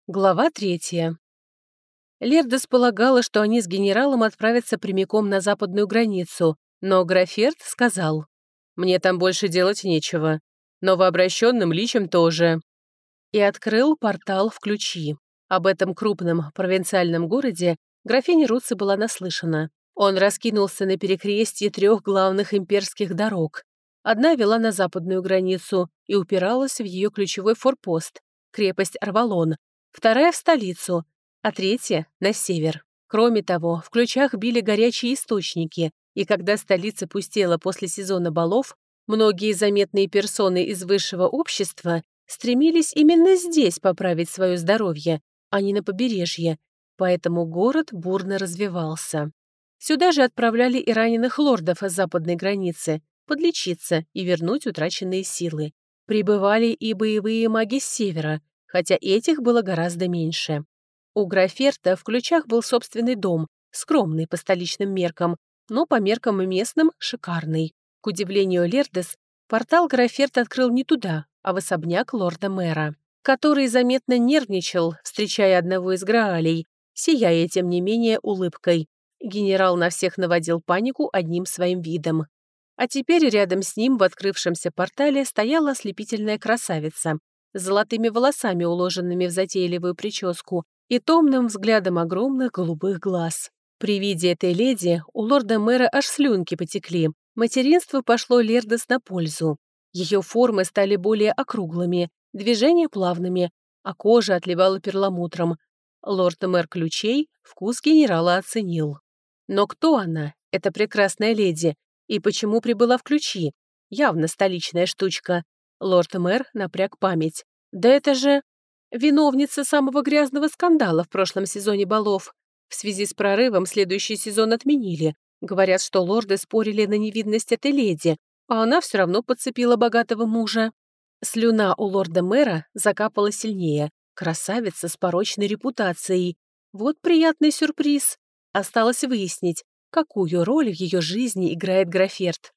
Глава 3. Лердес полагала, что они с генералом отправятся прямиком на западную границу, но Граферт сказал: «Мне там больше делать нечего. Новообращенным личам тоже». И открыл портал в Ключи. Об этом крупном провинциальном городе графиня Руци была наслышана. Он раскинулся на перекрестье 3 главных имперских дорог. Одна вела на западную границу и упиралась в ее ключевой форпост — крепость Арвалон, вторая — в столицу, а третья — на север. Кроме того, в Ключах били горячие источники, и когда столица пустела после сезона балов, многие заметные персоны из высшего общества стремились именно здесь поправить свое здоровье, а не на побережье, поэтому город бурно развивался. Сюда же отправляли и раненых лордов с западной границы, подлечиться и вернуть утраченные силы. Прибывали и боевые маги с севера, хотя этих было гораздо меньше. У Граферта в Ключах был собственный дом, скромный по столичным меркам, но по меркам местным шикарный. К удивлению Лердес, портал Граферт открыл не туда, а в особняк лорда-мэра, который заметно нервничал, встречая одного из Граалей, сияя, тем не менее, улыбкой. Генерал на всех наводил панику одним своим видом. А теперь рядом с ним в открывшемся портале стояла ослепительная красавица с золотыми волосами, уложенными в затейливую прическу, и томным взглядом огромных голубых глаз. При виде этой леди у лорда-мэра аж слюнки потекли. Материнство пошло Лердес на пользу. Ее формы стали более округлыми, движения плавными, а кожа отливала перламутром. Лорд-мэр Ключей вкус генерала оценил. Но кто она, эта прекрасная леди, и почему прибыла в Ключи? Явно столичная штучка. Лорд-мэр напряг память. Да это же виновница самого грязного скандала в прошлом сезоне балов. В связи с прорывом следующий сезон отменили. Говорят, что лорды спорили на невинность этой леди, а она все равно подцепила богатого мужа. Слюна у лорда-мэра закапала сильнее. Красавица с порочной репутацией. Вот приятный сюрприз. Осталось выяснить, какую роль в ее жизни играет Граферт.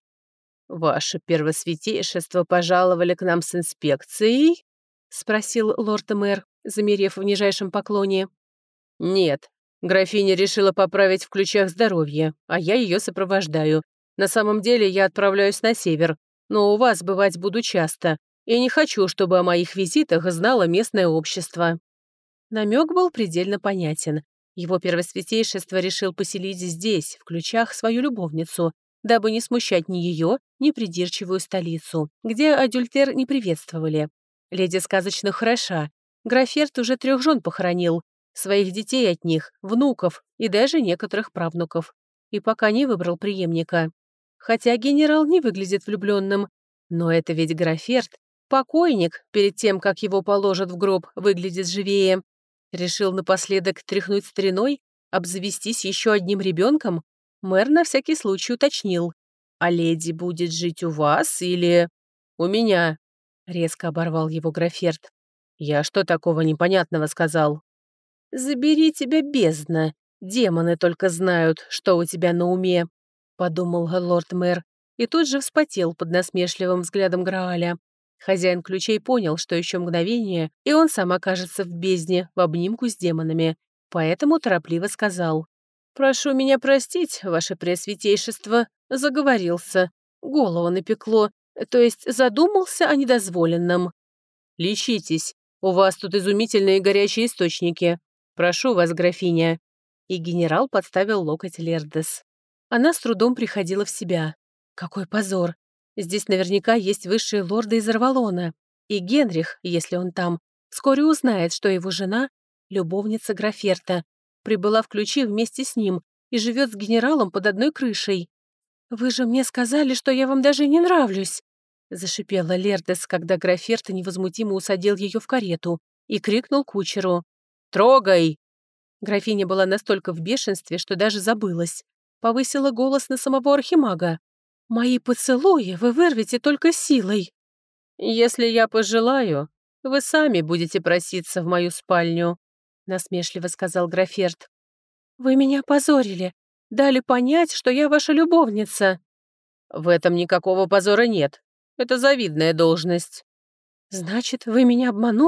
«Ваше первосвятейшество пожаловали к нам с инспекцией?» — спросил лорд-мэр, замерев в нижайшем поклоне. «Нет, графиня решила поправить в Ключах здоровье, а я ее сопровождаю. На самом деле я отправляюсь на север, но у вас бывать буду часто, и не хочу, чтобы о моих визитах знало местное общество». Намек был предельно понятен. Его первосвятейшество решил поселить здесь, в Ключах, свою любовницу, дабы не смущать ни ее, ни придирчивую столицу, где адюльтер не приветствовали. Леди сказочно хороша. Граферт уже 3 жен похоронил, своих детей от них, внуков и даже некоторых правнуков. И пока не выбрал преемника. Хотя генерал не выглядит влюбленным, но это ведь Граферт, покойник, перед тем, как его положат в гроб, выглядит живее. Решил напоследок тряхнуть стариной, обзавестись еще одним ребенком. Мэр на всякий случай уточнил. «А леди будет жить у вас или...» «У меня», — резко оборвал его Граферт. «Я что такого непонятного сказал?» «Забери тебя, бездна. Демоны только знают, что у тебя на уме», — подумал лорд-мэр, и тут же вспотел под насмешливым взглядом Грааля. Хозяин Ключей понял, что еще мгновение, и он сам окажется в бездне в обнимку с демонами, поэтому торопливо сказал: «Прошу меня простить, ваше преосвятейшество, заговорился. Голову напекло, то есть задумался о недозволенном». «Лечитесь, у вас тут изумительные горячие источники. Прошу вас, графиня». И генерал подставил локоть Лердес. Она с трудом приходила в себя. Какой позор! Здесь наверняка есть высшие лорды из Арвалона. И Генрих, если он там, вскоре узнает, что его жена — любовница Граферта, прибыла в Ключи вместе с ним и живет с генералом под одной крышей. «Вы же мне сказали, что я вам даже не нравлюсь!» — зашипела Лердес, когда Граферт невозмутимо усадил ее в карету и крикнул кучеру: «Трогай!» Графиня была настолько в бешенстве, что даже забылась. Повысила голос на самого архимага. «Мои поцелуи вы вырвете только силой». «Если я пожелаю, вы сами будете проситься в мою спальню», — насмешливо сказал Граферт. «Вы меня опозорили, дали понять, что я ваша любовница». «В этом никакого позора нет. Это завидная должность». «Значит, вы меня обманули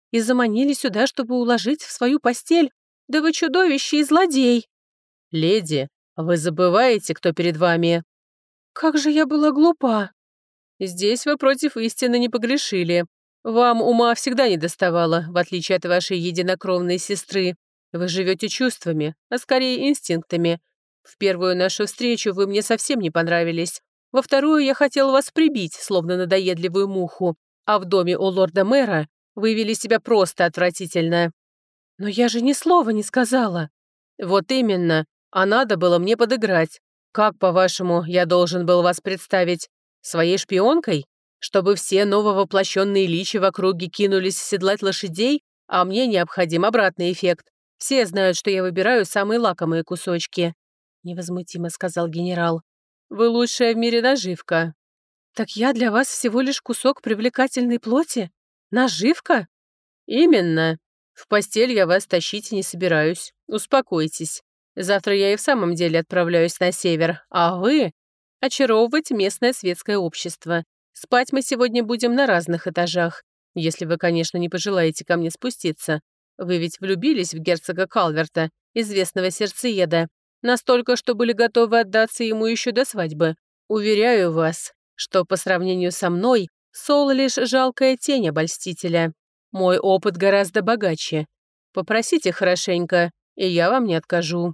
и заманили сюда, чтобы уложить в свою постель. Да вы чудовище и злодей!» «Леди, вы забываете, кто перед вами?» «Как же я была глупа!» «Здесь вы против истины не погрешили. Вам ума всегда недоставало, в отличие от вашей единокровной сестры. Вы живете чувствами, а скорее инстинктами. В первую нашу встречу вы мне совсем не понравились. Во вторую я хотел вас прибить, словно надоедливую муху. А в доме у лорда-мэра вы вели себя просто отвратительно». «Но я же ни слова не сказала». «Вот именно. А надо было мне подыграть. Как, по-вашему, я должен был вас представить? Своей шпионкой? Чтобы все нововоплощенные личи в округе кинулись седлать лошадей, а мне необходим обратный эффект. Все знают, что я выбираю самые лакомые кусочки», — невозмутимо сказал генерал. «Вы лучшая в мире наживка». «Так я для вас всего лишь кусок привлекательной плоти? Наживка?» «Именно. В постель я вас тащить не собираюсь. Успокойтесь. Завтра я и в самом деле отправляюсь на север, а вы — очаровывать местное светское общество. Спать мы сегодня будем на разных этажах, если вы, конечно, не пожелаете ко мне спуститься. Вы ведь влюбились в герцога Калверта, известного сердцееда, настолько, что были готовы отдаться ему еще до свадьбы. Уверяю вас, что по сравнению со мной Сол лишь жалкая тень обольстителя. Мой опыт гораздо богаче. Попросите хорошенько, и я вам не откажу».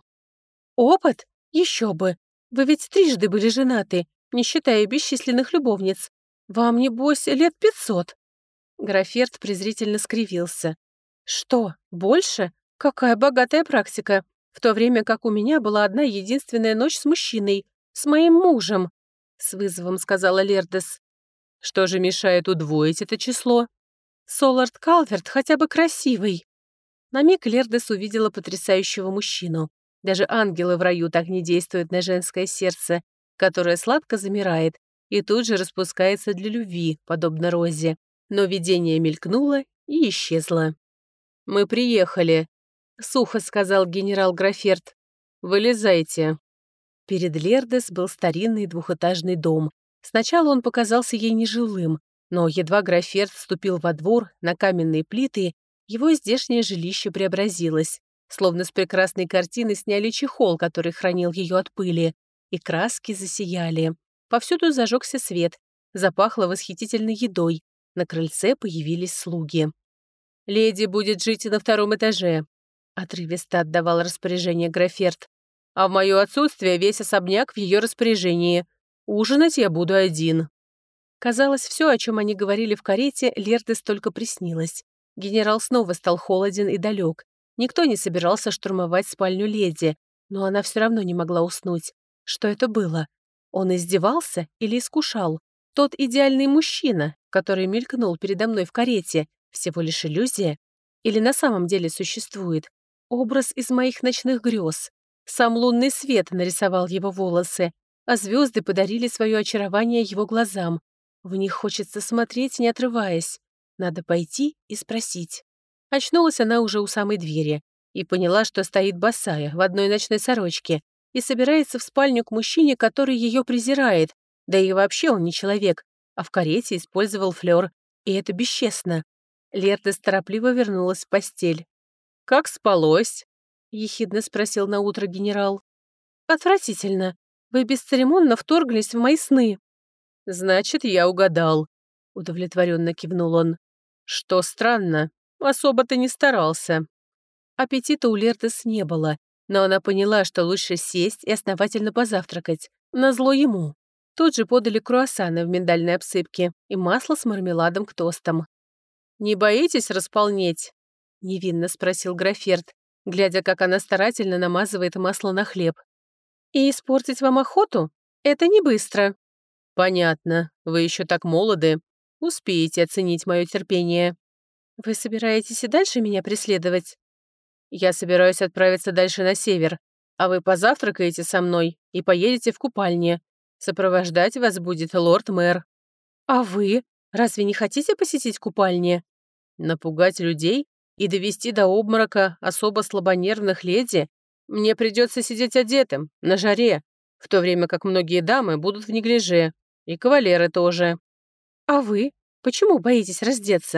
«Опыт? Еще бы! Вы ведь трижды были женаты, не считая бесчисленных любовниц. Вам, небось, лет 500». Граферт презрительно скривился. «Что, больше? Какая богатая практика, в то время как у меня была одна единственная ночь с мужчиной, с моим мужем», — с вызовом сказала Лердес. «Что же мешает удвоить это число?» «Солард Калверт хотя бы красивый». На миг Лердес увидела потрясающего мужчину. Даже ангелы в раю так не действуют на женское сердце, которое сладко замирает и тут же распускается для любви, подобно розе. Но видение мелькнуло и исчезло. «Мы приехали», — сухо сказал генерал Граферт. «Вылезайте». Перед Лердес был старинный двухэтажный дом. Сначала он показался ей нежилым, но едва Граферт вступил во двор на каменные плиты, его здешнее жилище преобразилось. Словно с прекрасной картины сняли чехол, который хранил ее от пыли, и краски засияли. Повсюду зажегся свет, запахло восхитительной едой, на крыльце появились слуги. «Леди будет жить на втором этаже», — отрывисто отдавал распоряжение Граферт. «А в мое отсутствие весь особняк в ее распоряжении. Ужинать я буду один». Казалось, все, о чем они говорили в карете, Лердес только приснилось. Генерал снова стал холоден и далек. Никто не собирался штурмовать спальню леди, но она все равно не могла уснуть. Что это было? Он издевался или искушал? Тот идеальный мужчина, который мелькнул передо мной в карете, всего лишь иллюзия? Или на самом деле существует? Образ из моих ночных грез. Сам лунный свет нарисовал его волосы, а звезды подарили свое очарование его глазам. В них хочется смотреть, не отрываясь. Надо пойти и спросить. Очнулась она уже у самой двери и поняла, что стоит босая в одной ночной сорочке и собирается в спальню к мужчине, который ее презирает. Да и вообще он не человек, а в карете использовал флёр, и это бесчестно. Лердес торопливо вернулась в постель. «Как спалось?» — ехидно спросил наутро генерал. «Отвратительно. Вы бесцеремонно вторглись в мои сны». «Значит, я угадал», — удовлетворенно кивнул он. «Что странно, особо ты не старался». Аппетита у Лердес не было, но она поняла, что лучше сесть и основательно позавтракать, назло ему. Тут же подали круассаны в миндальной обсыпке и масло с мармеладом к тостам. «Не боитесь располнеть?» — невинно спросил Граферт, глядя, как она старательно намазывает масло на хлеб. «И испортить вам охоту? Это не быстро». «Понятно, вы еще так молоды. Успеете оценить мое терпение». «Вы собираетесь и дальше меня преследовать?» «Я собираюсь отправиться дальше на север, а вы позавтракаете со мной и поедете в купальне. Сопровождать вас будет лорд-мэр». «А вы? Разве не хотите посетить купальни?» «Напугать людей и довести до обморока особо слабонервных леди? Мне придется сидеть одетым, на жаре, в то время как многие дамы будут в неглиже, и кавалеры тоже». «А вы? Почему боитесь раздеться?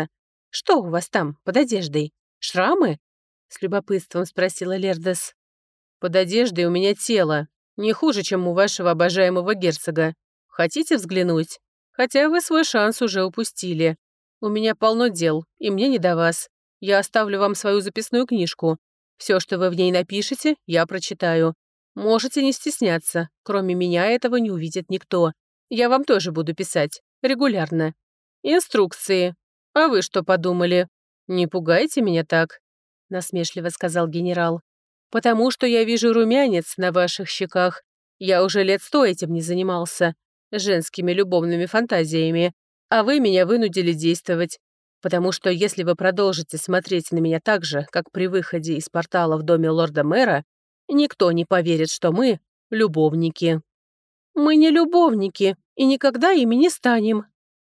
Что у вас там под одеждой? Шрамы?» — с любопытством спросила Лердес. «Под одеждой у меня тело. Не хуже, чем у вашего обожаемого герцога. Хотите взглянуть? Хотя вы свой шанс уже упустили. У меня полно дел, и мне не до вас. Я оставлю вам свою записную книжку. Все, что вы в ней напишете, я прочитаю. Можете не стесняться. Кроме меня этого не увидит никто. Я вам тоже буду писать. Регулярно. Инструкции. А вы что подумали? Не пугайте меня так», — насмешливо сказал генерал. «Потому что я вижу румянец на ваших щеках. Я уже лет 100 этим не занимался. Женскими любовными фантазиями. А вы меня вынудили действовать. Потому что если вы продолжите смотреть на меня так же, как при выходе из портала в доме лорда-мэра, никто не поверит, что мы — любовники». «Мы не любовники и никогда ими не станем».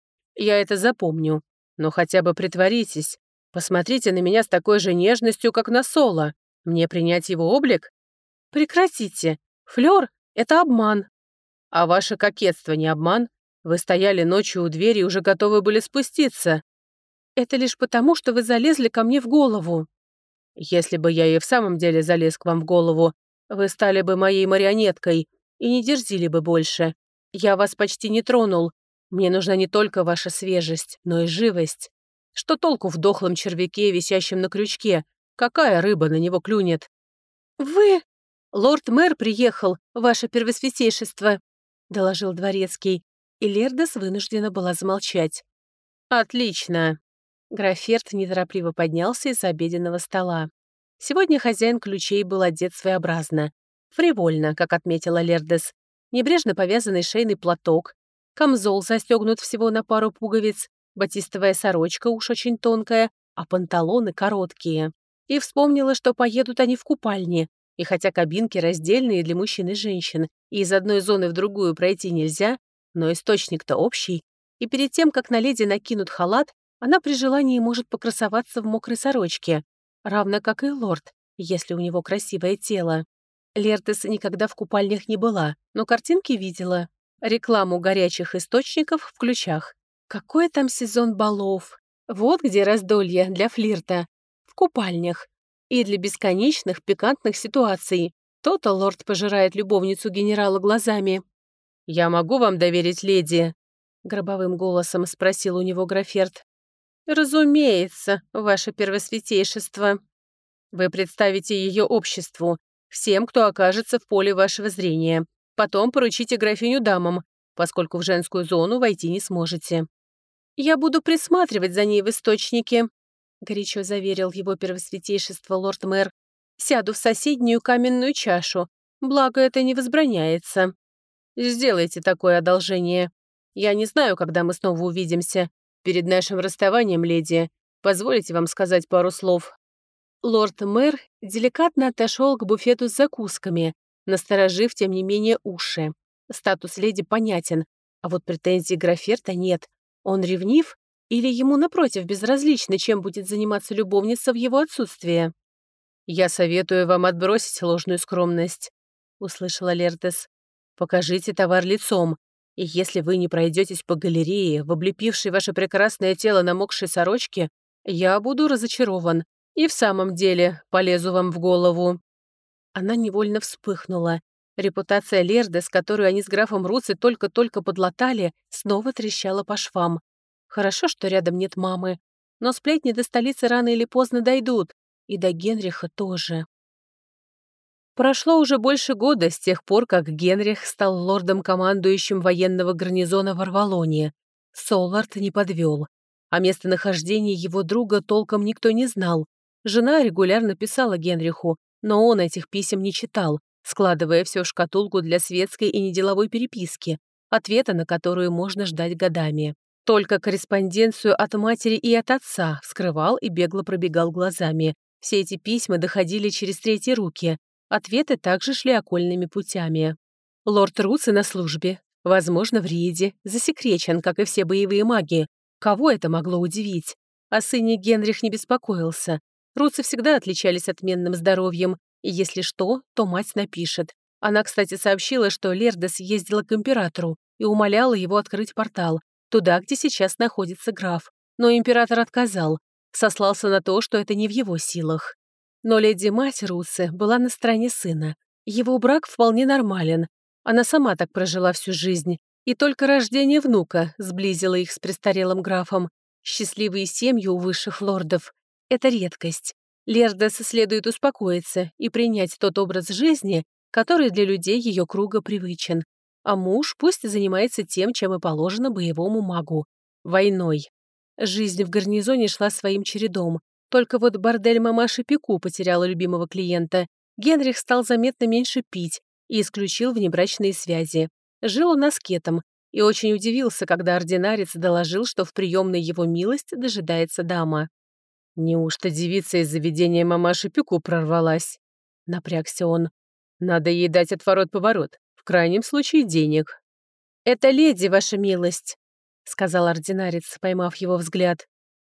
«Я это запомню. Но хотя бы притворитесь. Посмотрите на меня с такой же нежностью, как на Соло. Мне принять его облик? Прекратите. Флёр — это обман». «А ваше кокетство не обман? Вы стояли ночью у двери и уже готовы были спуститься». «Это лишь потому, что вы залезли ко мне в голову». «Если бы я и в самом деле залез к вам в голову, вы стали бы моей марионеткой и не дерзили бы больше. Я вас почти не тронул. Мне нужна не только ваша свежесть, но и живость. Что толку в дохлом червяке, висящем на крючке? Какая рыба на него клюнет?» «Вы...» «Лорд-мэр приехал, ваше первосвятейшество», — доложил дворецкий, и Лердес вынуждена была замолчать. «Отлично». Граферт неторопливо поднялся из-за обеденного стола. Сегодня хозяин ключей был одет своеобразно. Фривольно, как отметила Лердес. Небрежно повязанный шейный платок, камзол застегнут всего на пару пуговиц, батистовая сорочка уж очень тонкая, а панталоны короткие. И вспомнила, что поедут они в купальне, и хотя кабинки раздельные для мужчин и женщин, и из одной зоны в другую пройти нельзя, но источник-то общий, и перед тем, как на леди накинут халат, она при желании может покрасоваться в мокрой сорочке, равно как и лорд, если у него красивое тело. Лердес никогда в купальнях не была, но картинки видела. Рекламу горячих источников в ключах. Какой там сезон балов? Вот где раздолье для флирта. В купальнях. И для бесконечных пикантных ситуаций. То-то лорд пожирает любовницу генерала глазами. «Я могу вам доверить леди?» — гробовым голосом спросил у него Граферт. «Разумеется, ваше первосвятейшество. Вы представите ее обществу, всем, кто окажется в поле вашего зрения. Потом поручите графиню дамам, поскольку в женскую зону войти не сможете». «Я буду присматривать за ней в источнике», — горячо заверил его первосвятейшество лорд-мэр. «Сяду в соседнюю каменную чашу, благо это не возбраняется». «Сделайте такое одолжение. Я не знаю, когда мы снова увидимся. Перед нашим расставанием, леди, позволите вам сказать пару слов». Лорд-мэр деликатно отошел к буфету с закусками, насторожив, тем не менее, уши. Статус леди понятен, а вот претензий Граферта нет. Он ревнив или ему, напротив, безразлично, чем будет заниматься любовница в его отсутствие? «Я советую вам отбросить ложную скромность», — услышала Лердес. «Покажите товар лицом, и если вы не пройдетесь по галерее, в облепившей ваше прекрасное тело намокшей сорочке, я буду разочарован и в самом деле полезу вам в голову». Она невольно вспыхнула. Репутация Лердес, которую они с графом Руци только-только подлатали, снова трещала по швам. Хорошо, что рядом нет мамы, но сплетни до столицы рано или поздно дойдут, и до Генриха тоже. Прошло уже больше года с тех пор, как Генрих стал лордом-командующим военного гарнизона в Арвалоне. Соллард не подвел. О местонахождении его друга толком никто не знал. Жена регулярно писала Генриху, но он этих писем не читал, складывая все в шкатулку для светской и неделовой переписки, ответа на которую можно ждать годами. Только корреспонденцию от матери и от отца вскрывал и бегло пробегал глазами. Все эти письма доходили через третьи руки. Ответы также шли окольными путями. Лорд Руци на службе, возможно, в рейде, засекречен, как и все боевые маги. Кого это могло удивить? О сыне Генрих не беспокоился. Руци всегда отличались отменным здоровьем, и если что, то мать напишет. Она, кстати, сообщила, что Лердес ездила к императору и умоляла его открыть портал, туда, где сейчас находится граф. Но император отказал. сослался на то, что это не в его силах. Но леди-мать Русы была на стороне сына. Его брак вполне нормален. Она сама так прожила всю жизнь, и только рождение внука сблизило их с престарелым графом. Счастливые семьи у высших лордов — это редкость. Лердес следует успокоиться и принять тот образ жизни, который для людей ее круга привычен. А муж пусть занимается тем, чем и положено боевому магу — войной. Жизнь в гарнизоне шла своим чередом. Только вот бордель мамаши Пику потеряла любимого клиента. Генрих стал заметно меньше пить и исключил внебрачные связи. Жил он аскетом и очень удивился, когда ординарец доложил, что в приемной его милость дожидается дама. «Неужто девица из заведения мамаши Пику прорвалась?» — напрягся он. «Надо ей дать отворот-поворот, в крайнем случае денег». «Это леди, ваша милость», — сказал ординарец, поймав его взгляд.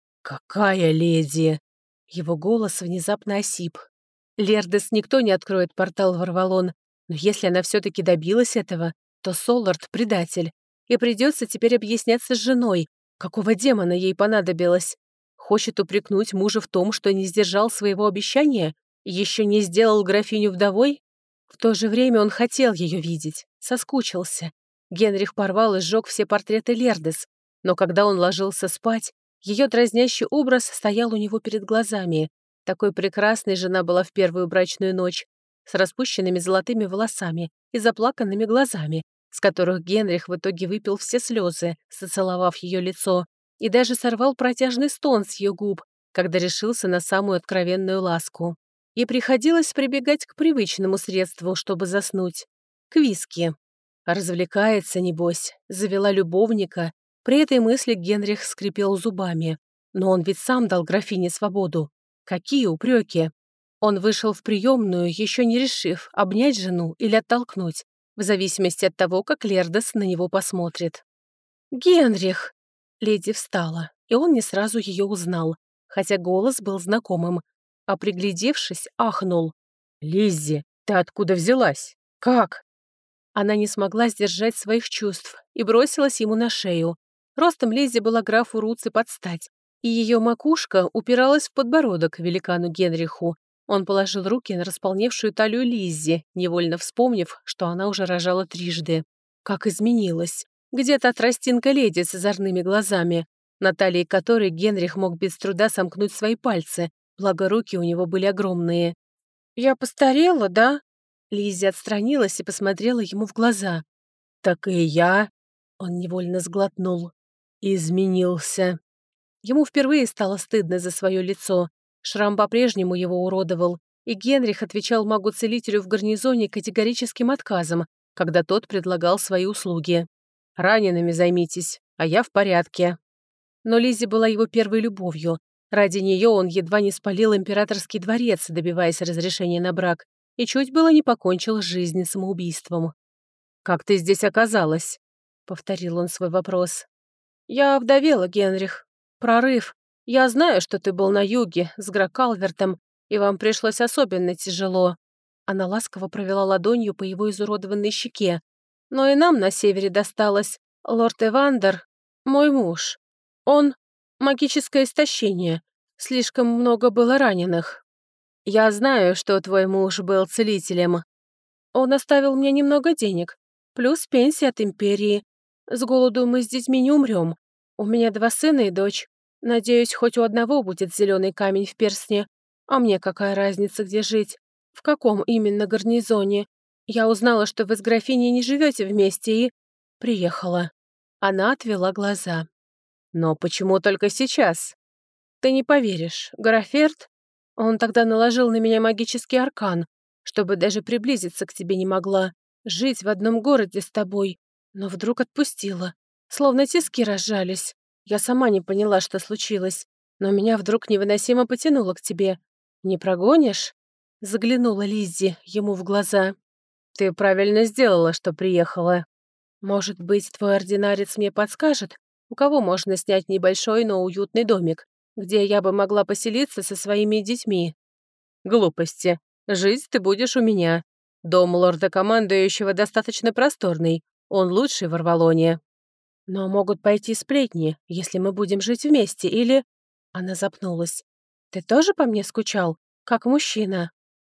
«Какая леди?» Его голос внезапно осип. Лердес никто не откроет портал в Арвалон, но если она все-таки добилась этого, то Соллард — предатель, и придется теперь объясняться с женой, какого демона ей понадобилось. Хочет упрекнуть мужа в том, что не сдержал своего обещания и еще не сделал графиню вдовой? В то же время он хотел ее видеть, соскучился. Генрих порвал и сжег все портреты Лердес, но когда он ложился спать, ее дразнящий образ стоял у него перед глазами. Такой прекрасной жена была в первую брачную ночь, с распущенными золотыми волосами и заплаканными глазами, с которых Генрих в итоге выпил все слезы, зацеловав ее лицо, и даже сорвал протяжный стон с ее губ, когда решился на самую откровенную ласку. И приходилось прибегать к привычному средству, чтобы заснуть — к виски. Развлекается, небось, завела любовника. При этой мысли Генрих скрипел зубами. Но он ведь сам дал графине свободу. Какие упреки! Он вышел в приемную, еще не решив, обнять жену или оттолкнуть, в зависимости от того, как Лердес на него посмотрит. «Генрих!» Леди встала, и он не сразу ее узнал, хотя голос был знакомым. А приглядевшись, ахнул. «Лиззи, ты откуда взялась? Как?» Она не смогла сдержать своих чувств и бросилась ему на шею. Ростом Лиззи была графу Руци под стать, и ее макушка упиралась в подбородок великану Генриху. Он положил руки на располневшую талию Лиззи, невольно вспомнив, что она уже рожала трижды. Как изменилась. Где-то тростинка леди с озорными глазами, на талии которой Генрих мог без труда сомкнуть свои пальцы, благо руки у него были огромные. «Я постарела, да?» Лиззи отстранилась и посмотрела ему в глаза. «Так и я...» Он невольно сглотнул. «Изменился». Ему впервые стало стыдно за свое лицо. Шрам по-прежнему его уродовал, и Генрих отвечал магу-целителю в гарнизоне категорическим отказом, когда тот предлагал свои услуги. «Ранеными займитесь, а я в порядке». Но Лиззи была его первой любовью. Ради нее он едва не спалил императорский дворец, добиваясь разрешения на брак, и чуть было не покончил жизнь самоубийством. «Как ты здесь оказалась?» — повторил он свой вопрос. «Я вдовела, Генрих. Прорыв. Я знаю, что ты был на юге, с Гракалвертом, и вам пришлось особенно тяжело». Она ласково провела ладонью по его изуродованной щеке. «Но и нам на севере досталось. Лорд Эвандер, мой муж. Он — магическое истощение. Слишком много было раненых. Я знаю, что твой муж был целителем. Он оставил мне немного денег, плюс пенсия от империи. С голоду мы с детьми не умрем. У меня 2 сына и дочь. Надеюсь, хоть у одного будет зеленый камень в перстне. А мне какая разница, где жить? В каком именно гарнизоне? Я узнала, что вы с графиней не живете вместе и... приехала». Она отвела глаза. «Но почему только сейчас?» «Ты не поверишь, Граферт, он тогда наложил на меня магический аркан, чтобы даже приблизиться к тебе не могла, жить в одном городе с тобой, но вдруг отпустила, словно тиски разжались. Я сама не поняла, что случилось, но меня вдруг невыносимо потянуло к тебе. Не прогонишь?» Заглянула Лиззи ему в глаза. «Ты правильно сделала, что приехала. Может быть, твой ординарец мне подскажет, у кого можно снять небольшой, но уютный домик, где я бы могла поселиться со своими детьми?» «Глупости. Жить ты будешь у меня. Дом лорда-командующего достаточно просторный. Он лучший в Арвалоне». «Но могут пойти сплетни, если мы будем жить вместе, или...» Она запнулась. «Ты тоже по мне скучал? Как мужчина?»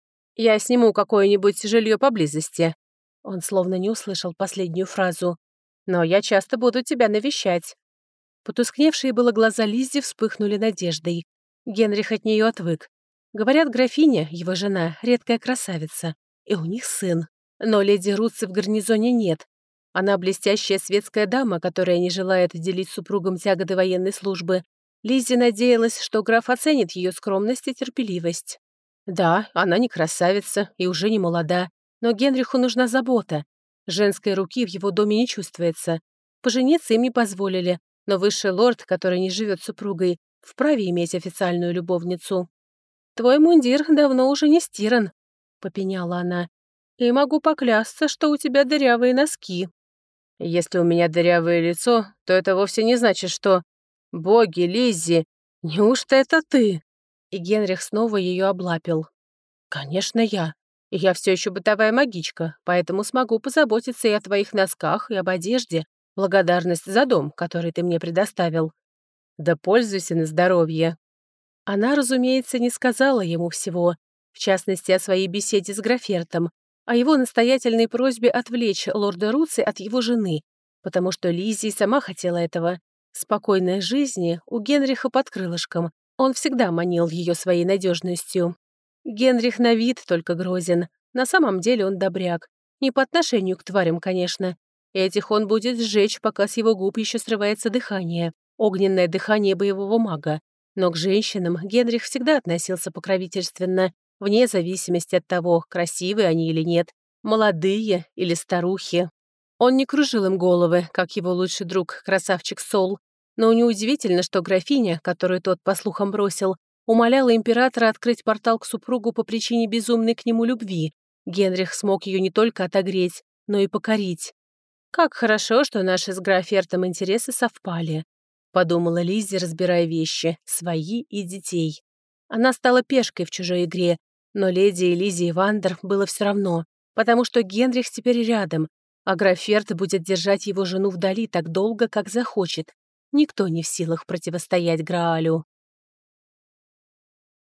«Я сниму какое-нибудь жилье поблизости». Он словно не услышал последнюю фразу. «Но я часто буду тебя навещать». Потускневшие было глаза Лиззи вспыхнули надеждой. Генрих от нее отвык. Говорят, графиня, его жена, редкая красавица, и у них сын. Но леди Руци в гарнизоне нет. Она блестящая светская дама, которая не желает делить с супругом тяготы военной службы. Лиззи надеялась, что граф оценит ее скромность и терпеливость. Да, она не красавица и уже не молода, но Генриху нужна забота. Женской руки в его доме не чувствуется. Пожениться им не позволили, но высший лорд, который не живет с супругой, вправе иметь официальную любовницу. «Твой мундир давно уже не стиран», — попеняла она. «И могу поклясться, что у тебя дырявые носки». «Если у меня дырявое лицо, то это вовсе не значит, что...» «Боги, Лиззи, неужто это ты?» И Генрих снова ее облапил. «Конечно, я. И я все еще бытовая магичка, поэтому смогу позаботиться и о твоих носках, и об одежде. Благодарность за дом, который ты мне предоставил. Да пользуйся на здоровье». Она, разумеется, не сказала ему всего, в частности, о своей беседе с Графертом, о его настоятельной просьбе отвлечь лорда Руци от его жены, потому что Лиззи сама хотела этого. Спокойной жизни у Генриха под крылышком. Он всегда манил ее своей надежностью. Генрих на вид только грозен. На самом деле он добряк. Не по отношению к тварям, конечно. Этих он будет сжечь, пока с его губ еще срывается дыхание. Огненное дыхание боевого мага. Но к женщинам Генрих всегда относился покровительственно, вне зависимости от того, красивые они или нет, молодые или старухи. Он не кружил им головы, как его лучший друг, красавчик Сол. Но неудивительно, что графиня, которую тот, по слухам, бросил, умоляла императора открыть портал к супругу по причине безумной к нему любви. Генрих смог ее не только отогреть, но и покорить. «Как хорошо, что наши с Графертом интересы совпали», — подумала Лиззи, разбирая вещи, свои и детей. Она стала пешкой в чужой игре, но леди Элизии Вандер было все равно, потому что Генрих теперь рядом, а Граферт будет держать его жену вдали так долго, как захочет. Никто не в силах противостоять Граалю.